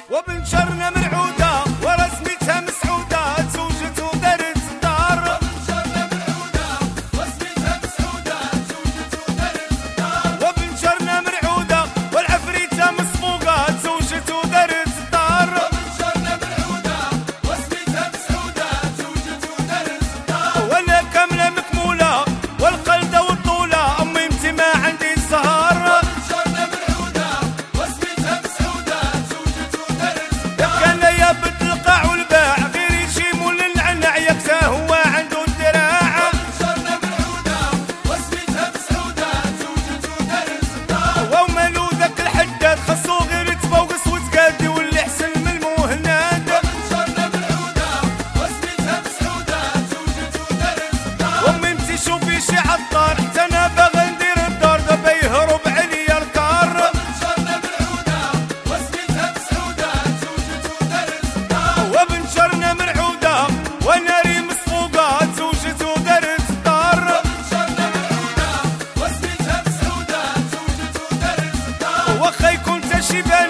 وبنشرنا مرعودة ورسمتها مسعودة زوجة ودارت الدار. وبنشرنا مرعودة ورسمتها مسعودة زوجة ودارت الدار. وبنشرنا مرعودة والعفريتة مسبوقة زوجة ودارت الدار. وبنشرنا مرعودة ورسمتها مسعودة زوجة ودارت الدار. وانا كاملة مكمولة والقلدة والطولة امي انت ما عندي سهر. وبنشرنا مرعودة ورسمتها مسعودة زوجة ودارت الدار. كان يا بنت القاع والباع غير يجيم للعنع يكسى هو عنده الدراع. وبنشرنا مرعودة ورسمتها مسعودة زوجة ودارت الدار. ومالو ذاك الحداد خاصو غير تفوقس وتقادي واللي حسن من المهند. وبنشرنا مرعودة ورسمتها مسعودة زوجة ودارت الدار. امي انتي شوفي شي عطار حتى انا باغي ندير الدار دابا يهرب عليا الكار. وبنشرنا مرعودة ورسمتها مسعودة زوجة ودارت الدار. وبنشرنا مرعودة وناري مسفوقة زوجة ودارت الدار. وبنشرنا مرعودة ورسمتها مسعودة زوجة ودارت الدار. واخا يكون تا شي